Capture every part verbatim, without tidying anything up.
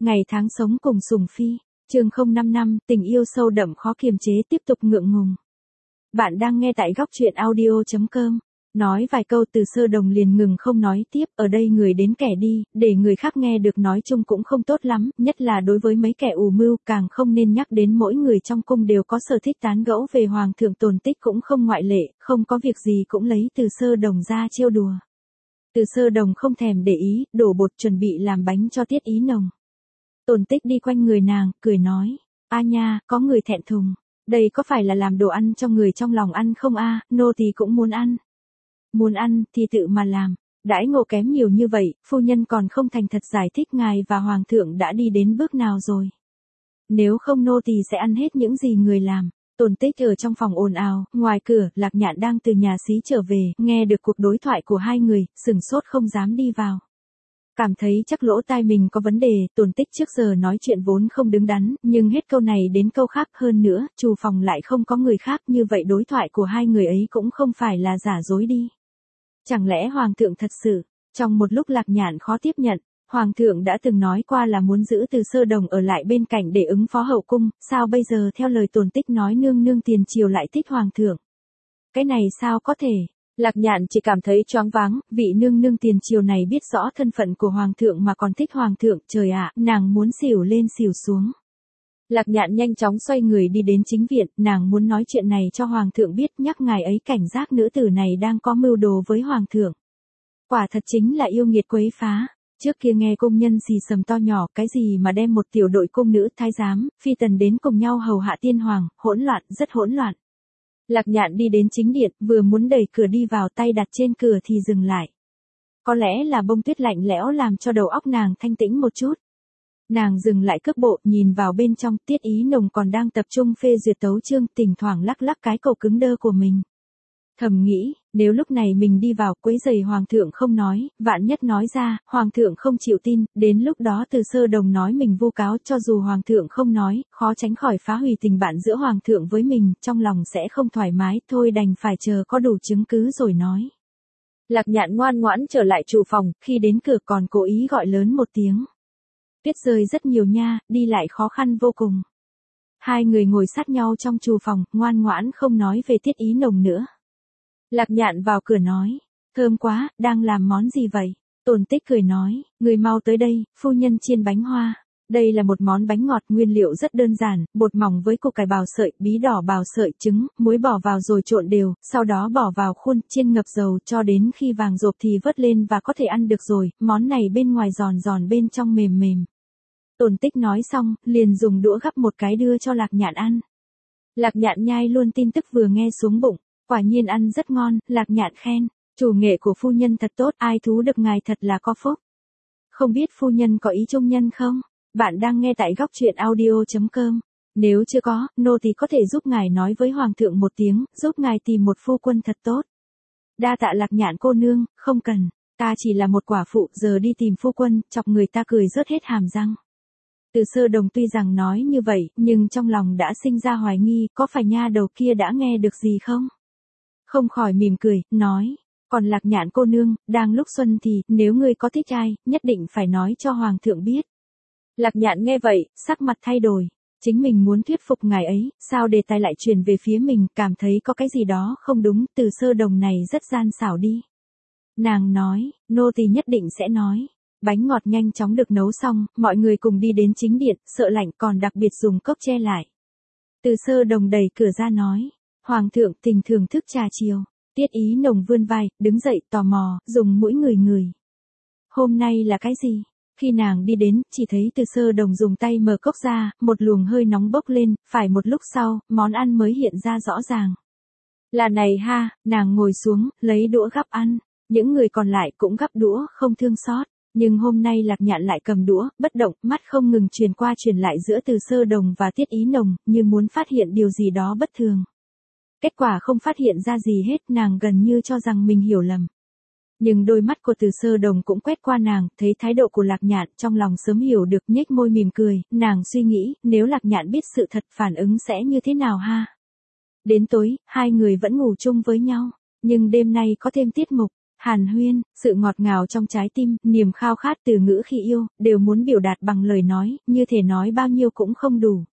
Ngày tháng sống cùng Sùng Phi, chương không năm năm, tình yêu sâu đậm khó kiềm chế tiếp tục ngượng ngùng. Bạn đang nghe tại góc truyện audio chấm com. Nói vài câu Từ Sơ Đồng liền ngừng không nói tiếp, ở đây người đến kẻ đi, để người khác nghe được nói chung cũng không tốt lắm, nhất là đối với mấy kẻ ù mưu, càng không nên nhắc đến mỗi người trong cung đều có sở thích tán gẫu về Hoàng thượng Tồn Tích cũng không ngoại lệ, không có việc gì cũng lấy Từ Sơ Đồng ra trêu đùa. Từ Sơ Đồng không thèm để ý, đổ bột chuẩn bị làm bánh cho Tiết Ý Nồng. Tồn Tích đi quanh người nàng, cười nói, a nha, có người thẹn thùng, đây có phải là làm đồ ăn cho người trong lòng ăn không a, nô tỳ cũng muốn ăn. Muốn ăn, thì tự mà làm, đãi ngộ kém nhiều như vậy, phu nhân còn không thành thật giải thích ngài và hoàng thượng đã đi đến bước nào rồi. Nếu không nô tỳ sẽ ăn hết những gì người làm. Tồn Tích ở trong phòng ồn ào, ngoài cửa, Lạc Nhạn đang từ nhà xí trở về, nghe được cuộc đối thoại của hai người, sửng sốt không dám đi vào. Cảm thấy chắc lỗ tai mình có vấn đề, Tồn Tích trước giờ nói chuyện vốn không đứng đắn, nhưng hết câu này đến câu khác hơn nữa, trù phòng lại không có người khác, như vậy đối thoại của hai người ấy cũng không phải là giả dối đi. Chẳng lẽ Hoàng thượng thật sự? Trong một lúc Lạc Nhạn khó tiếp nhận, Hoàng thượng đã từng nói qua là muốn giữ Từ Sơ Đồng ở lại bên cạnh để ứng phó hậu cung, sao bây giờ theo lời Tồn Tích nói nương nương tiền triều lại thích Hoàng thượng? Cái này sao có thể? Lạc Nhạn chỉ cảm thấy choáng váng, vị nương nương tiền triều này biết rõ thân phận của Hoàng thượng mà còn thích Hoàng thượng, trời ạ, nàng muốn xỉu lên xỉu xuống. Lạc Nhạn nhanh chóng xoay người đi đến chính viện, nàng muốn nói chuyện này cho Hoàng thượng biết, nhắc ngài ấy cảnh giác nữ tử này đang có mưu đồ với Hoàng thượng. Quả thật chính là yêu nghiệt quấy phá. Trước kia nghe công nhân xì sầm to nhỏ, cái gì mà đem một tiểu đội cung nữ, thái giám, phi tần đến cùng nhau hầu hạ tiên hoàng, hỗn loạn, rất hỗn loạn. Lạc Nhạn đi đến chính điện, vừa muốn đẩy cửa đi vào, tay đặt trên cửa thì dừng lại. Có lẽ là bông tuyết lạnh lẽo làm cho đầu óc nàng thanh tĩnh một chút. Nàng dừng lại cước bộ, nhìn vào bên trong, Tiết Ý Nồng còn đang tập trung phê duyệt tấu chương, thỉnh thoảng lắc lắc cái cổ cứng đơ của mình. Thầm nghĩ, nếu lúc này mình đi vào quấy rầy Hoàng thượng không nói, vạn nhất nói ra, Hoàng thượng không chịu tin, đến lúc đó Từ Sơ Đồng nói mình vu cáo, cho dù Hoàng thượng không nói, khó tránh khỏi phá hủy tình bạn giữa Hoàng thượng với mình, trong lòng sẽ không thoải mái, thôi đành phải chờ có đủ chứng cứ rồi nói. Lạc Nhạn ngoan ngoãn trở lại trụ phòng, khi đến cửa còn cố ý gọi lớn một tiếng. Tuyết rơi rất nhiều nha, đi lại khó khăn vô cùng. Hai người ngồi sát nhau trong trụ phòng, ngoan ngoãn không nói về Tiết Ý Nồng nữa. Lạc Nhạn vào cửa nói, thơm quá, đang làm món gì vậy? Tồn Tích cười nói, người mau tới đây, phu nhân chiên bánh hoa. Đây là một món bánh ngọt, nguyên liệu rất đơn giản, bột mỏng với củ cải bào sợi, bí đỏ bào sợi, trứng, muối bỏ vào rồi trộn đều, sau đó bỏ vào khuôn, chiên ngập dầu cho đến khi vàng rộp thì vớt lên và có thể ăn được rồi, món này bên ngoài giòn giòn bên trong mềm mềm. Tồn Tích nói xong, liền dùng đũa gắp một cái đưa cho Lạc Nhạn ăn. Lạc Nhạn nhai luôn tin tức vừa nghe xuống bụng. Quả nhiên ăn rất ngon, Lạc Nhạn khen, chủ nghệ của phu nhân thật tốt, ai thú được ngài thật là có phúc. Không biết phu nhân có ý trung nhân không? Bạn đang nghe tại góc truyện audio chấm com. Nếu chưa có, nô tỳ có thể giúp ngài nói với Hoàng thượng một tiếng, giúp ngài tìm một phu quân thật tốt. Đa tạ Lạc Nhạn cô nương, không cần, ta chỉ là một quả phụ, giờ đi tìm phu quân, chọc người ta cười rớt hết hàm răng. Từ Sơ Đồng tuy rằng nói như vậy, nhưng trong lòng đã sinh ra hoài nghi, có phải nha đầu kia đã nghe được gì không? Không khỏi mỉm cười, nói, còn Lạc Nhạn cô nương, đang lúc xuân thì, nếu ngươi có thích ai, nhất định phải nói cho Hoàng thượng biết. Lạc Nhạn nghe vậy, sắc mặt thay đổi, chính mình muốn thuyết phục ngài ấy, sao đề tài lại chuyển về phía mình, cảm thấy có cái gì đó không đúng, Từ Sơ Đồng này rất gian xảo đi. Nàng nói, nô tỳ nhất định sẽ nói. Bánh ngọt nhanh chóng được nấu xong, mọi người cùng đi đến chính điện, sợ lạnh còn đặc biệt dùng cốc che lại. Từ Sơ Đồng đẩy cửa ra nói, Hoàng thượng tình thưởng thức trà chiều. Tiết Ý Nồng vươn vai, đứng dậy tò mò, dùng mũi ngửi ngửi. Hôm nay là cái gì? Khi nàng đi đến, chỉ thấy Từ Sơ Đồng dùng tay mở cốc ra, một luồng hơi nóng bốc lên, phải một lúc sau, món ăn mới hiện ra rõ ràng. Là này ha, nàng ngồi xuống, lấy đũa gắp ăn, những người còn lại cũng gắp đũa, không thương xót. Nhưng hôm nay Lạc Nhạn lại cầm đũa, bất động, mắt không ngừng truyền qua truyền lại giữa Từ Sơ Đồng và Tiết Ý Nồng, như muốn phát hiện điều gì đó bất thường. Kết quả không phát hiện ra gì hết, nàng gần như cho rằng mình hiểu lầm. Nhưng đôi mắt của Từ Sơ Đồng cũng quét qua nàng, thấy thái độ của Lạc Nhạn, trong lòng sớm hiểu được, nhếch môi mỉm cười, nàng suy nghĩ, nếu Lạc Nhạn biết sự thật phản ứng sẽ như thế nào ha. Đến tối, hai người vẫn ngủ chung với nhau, nhưng đêm nay có thêm tiết mục. Hàn huyên, sự ngọt ngào trong trái tim, niềm khao khát từ ngữ khi yêu, đều muốn biểu đạt bằng lời nói, như thể nói bao nhiêu cũng không đủ.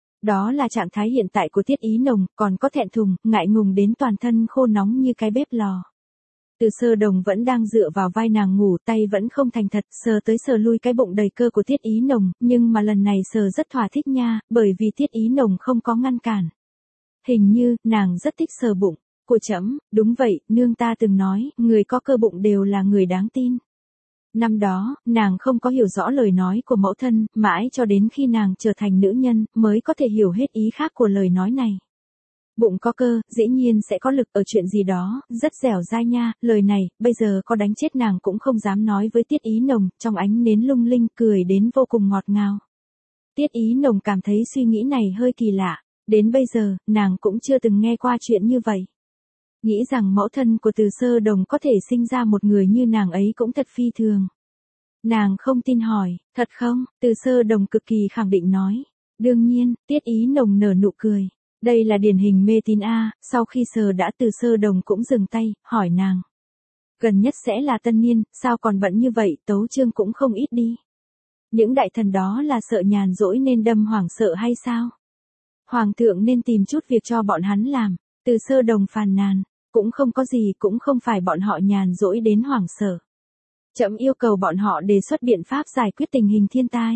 Đó là trạng thái hiện tại của Tiết Ý Nồng, còn có thẹn thùng, ngại ngùng đến toàn thân khô nóng như cái bếp lò. Từ Sơ Đồng vẫn đang dựa vào vai nàng ngủ, tay vẫn không thành thật, sờ tới sờ lui cái bụng đầy cơ của Tiết Ý Nồng, nhưng mà lần này sờ rất thỏa thích nha, bởi vì Tiết Ý Nồng không có ngăn cản. Hình như, nàng rất thích sờ bụng. Của trẫm, đúng vậy, nương ta từng nói, người có cơ bụng đều là người đáng tin. Năm đó, nàng không có hiểu rõ lời nói của mẫu thân, mãi cho đến khi nàng trở thành nữ nhân, mới có thể hiểu hết ý khác của lời nói này. Bụng có cơ, dĩ nhiên sẽ có lực ở chuyện gì đó, rất dẻo dai nha, lời này, bây giờ có đánh chết nàng cũng không dám nói với Tiết Ý Nồng, trong ánh nến lung linh, cười đến vô cùng ngọt ngào. Tiết Ý Nồng cảm thấy suy nghĩ này hơi kỳ lạ, đến bây giờ, nàng cũng chưa từng nghe qua chuyện như vậy. Nghĩ rằng mẫu thân của Từ Sơ Đồng có thể sinh ra một người như nàng ấy cũng thật phi thường. Nàng không tin hỏi, thật không? Từ Sơ Đồng cực kỳ khẳng định nói. Đương nhiên, Tiết Ý Nồng nở nụ cười. Đây là điển hình mê tín A, sau khi sờ đã Từ Sơ Đồng cũng dừng tay, hỏi nàng. Gần nhất sẽ là tân niên, sao còn bận như vậy, tấu chương cũng không ít đi. Những đại thần đó là sợ nhàn rỗi nên đâm hoảng sợ hay sao? Hoàng thượng nên tìm chút việc cho bọn hắn làm. Từ Sơ Đồng phàn nàn, cũng không có gì, cũng không phải bọn họ nhàn rỗi đến hoảng sợ. Trẫm yêu cầu bọn họ đề xuất biện pháp giải quyết tình hình thiên tai.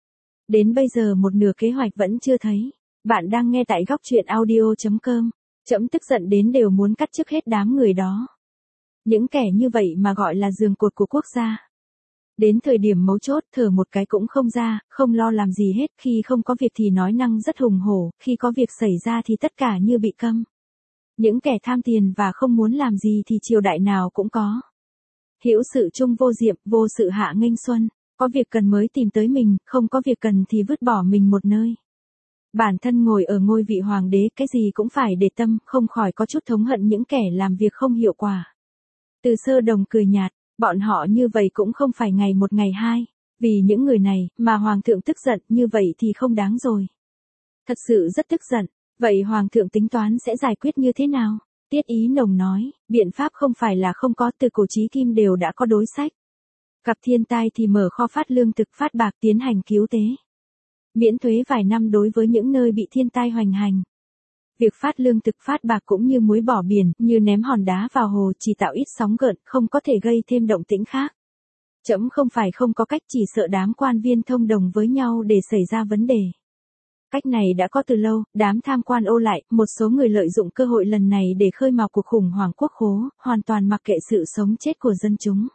Đến bây giờ một nửa kế hoạch vẫn chưa thấy. Bạn đang nghe tại góc truyện audio chấm com. Trẫm tức giận đến đều muốn cắt chức hết đám người đó. Những kẻ như vậy mà gọi là giường cột của quốc gia. Đến thời điểm mấu chốt thở một cái cũng không ra, không lo làm gì hết, khi không có việc thì nói năng rất hùng hổ, khi có việc xảy ra thì tất cả như bị câm. Những kẻ tham tiền và không muốn làm gì thì triều đại nào cũng có. Hữu sự chung vô diệm, vô sự hạ nghênh xuân, có việc cần mới tìm tới mình, không có việc cần thì vứt bỏ mình một nơi. Bản thân ngồi ở ngôi vị hoàng đế cái gì cũng phải để tâm, không khỏi có chút thống hận những kẻ làm việc không hiệu quả. Từ Sơ Đồng cười nhạt, bọn họ như vậy cũng không phải ngày một ngày hai, vì những người này mà hoàng thượng tức giận như vậy thì không đáng rồi. Thật sự rất tức giận. Vậy Hoàng thượng tính toán sẽ giải quyết như thế nào? Tiết Ý Nồng nói, biện pháp không phải là không có, từ cổ chí kim đều đã có đối sách. Gặp thiên tai thì mở kho phát lương thực phát bạc tiến hành cứu tế. Miễn thuế vài năm đối với những nơi bị thiên tai hoành hành. Việc phát lương thực phát bạc cũng như muối bỏ biển, như ném hòn đá vào hồ chỉ tạo ít sóng gợn, không có thể gây thêm động tĩnh khác. Trẫm không phải không có cách, chỉ sợ đám quan viên thông đồng với nhau để xảy ra vấn đề. Cách này đã có từ lâu, đám tham quan ô lại, một số người lợi dụng cơ hội lần này để khơi mào cuộc khủng hoảng quốc khố, hoàn toàn mặc kệ sự sống chết của dân chúng.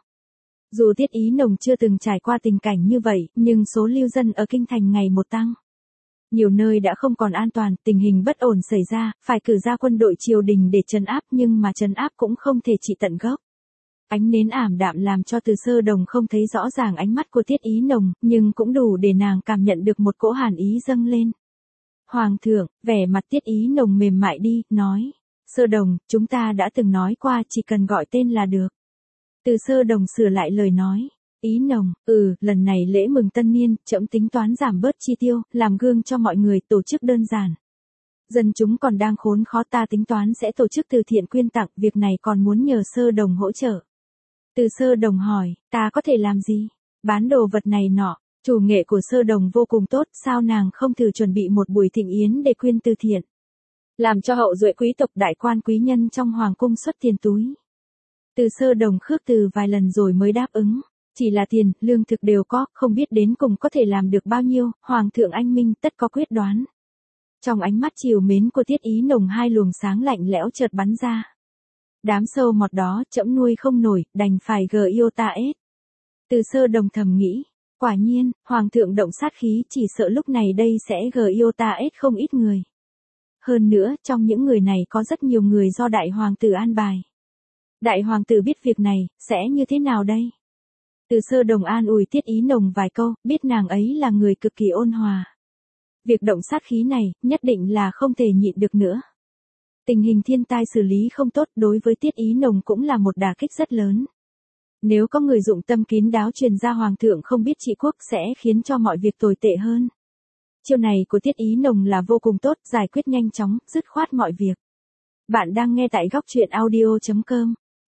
Dù Tiết Ý Nồng chưa từng trải qua tình cảnh như vậy, nhưng số lưu dân ở kinh thành ngày một tăng. Nhiều nơi đã không còn an toàn, tình hình bất ổn xảy ra, phải cử ra quân đội triều đình để trấn áp, nhưng mà trấn áp cũng không thể trị tận gốc. Ánh nến ảm đạm làm cho Từ Sơ Đồng không thấy rõ ràng ánh mắt của Tiết Ý Nồng, nhưng cũng đủ để nàng cảm nhận được một cỗ hàn ý dâng lên. Hoàng thượng, vẻ mặt Tiết Ý Nồng mềm mại đi, nói. Sơ Đồng, chúng ta đã từng nói qua chỉ cần gọi tên là được. Từ Sơ Đồng sửa lại lời nói. Ý Nồng, ừ, lần này lễ mừng tân niên, trẫm tính toán giảm bớt chi tiêu, làm gương cho mọi người, tổ chức đơn giản. Dân chúng còn đang khốn khó, ta tính toán sẽ tổ chức từ thiện quyên tặng, việc này còn muốn nhờ Sơ Đồng hỗ trợ. Từ Sơ Đồng hỏi, ta có thể làm gì? Bán đồ vật này nọ. Chủ nghệ của Sơ Đồng vô cùng tốt, sao nàng không thử chuẩn bị một buổi thịnh yến để quyên từ thiện? Làm cho hậu duệ quý tộc đại quan quý nhân trong hoàng cung xuất tiền túi. Từ Sơ Đồng khước từ vài lần rồi mới đáp ứng. Chỉ là tiền, lương thực đều có, không biết đến cùng có thể làm được bao nhiêu, Hoàng thượng anh minh tất có quyết đoán. Trong ánh mắt chiều mến của Tiết Ý Nồng hai luồng sáng lạnh lẽo chợt bắn ra. Đám sâu mọt đó, trẫm nuôi không nổi, đành phải gờ yêu ta ết. Từ Sơ Đồng thầm nghĩ. Quả nhiên, Hoàng thượng động sát khí, chỉ sợ lúc này đây sẽ gờ yêu ta ết không ít người. Hơn nữa, trong những người này có rất nhiều người do Đại Hoàng tử an bài. Đại Hoàng tử biết việc này, sẽ như thế nào đây? Từ Sơ Đồng an ủi Tiết Ý Nồng vài câu, biết nàng ấy là người cực kỳ ôn hòa. Việc động sát khí này, nhất định là không thể nhịn được nữa. Tình hình thiên tai xử lý không tốt đối với Tiết Ý Nồng cũng là một đả kích rất lớn. Nếu có người dụng tâm kín đáo truyền ra Hoàng thượng không biết trị quốc sẽ khiến cho mọi việc tồi tệ hơn. Chiêu này của Tiết Ý Nồng là vô cùng tốt, giải quyết nhanh chóng, dứt khoát mọi việc. Bạn đang nghe tại góc truyện audio chấm com.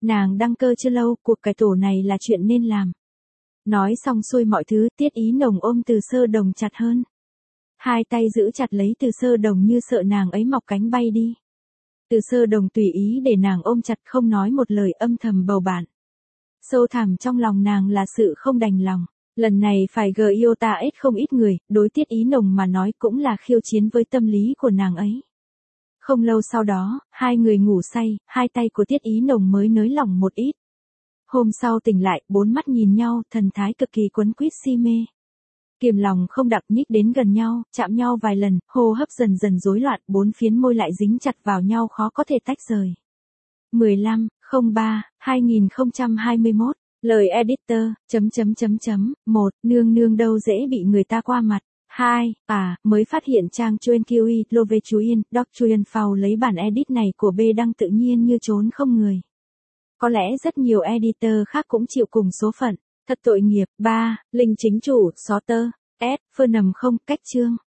Nàng đăng cơ chưa lâu, cuộc cải tổ này là chuyện nên làm. Nói xong xuôi mọi thứ, Tiết Ý Nồng ôm Từ Sơ Đồng chặt hơn. Hai tay giữ chặt lấy Từ Sơ Đồng như sợ nàng ấy mọc cánh bay đi. Từ Sơ Đồng tùy ý để nàng ôm chặt, không nói một lời, âm thầm bầu bạn. Sâu thẳm trong lòng nàng là sự không đành lòng. Lần này phải gờ yêu ta ít không ít người, đối Tiết Ý Nồng mà nói cũng là khiêu chiến với tâm lý của nàng ấy. Không lâu sau đó, hai người ngủ say, hai tay của Tiết Ý Nồng mới nới lỏng một ít. Hôm sau tỉnh lại, bốn mắt nhìn nhau, thần thái cực kỳ quấn quýt si mê. Kiềm lòng không đặt, nhích đến gần nhau, chạm nhau vài lần, hô hấp dần dần rối loạn, bốn phiến môi lại dính chặt vào nhau khó có thể tách rời. mười lăm không ba hai nghìn không trăm hai mươi mốt, lời editor, chấm chấm chấm chấm, một, nương nương đâu dễ bị người ta qua mặt. hai, à, mới phát hiện trang chuyên kiu i, Love Chuyen, Doc Chuyen Phao lấy bản edit này của B đăng tự nhiên như trốn không người. Có lẽ rất nhiều editor khác cũng chịu cùng số phận. Thật tội nghiệp. ba. Linh chính chủ, xó tơ. S. Phơ nầm không, cách chương.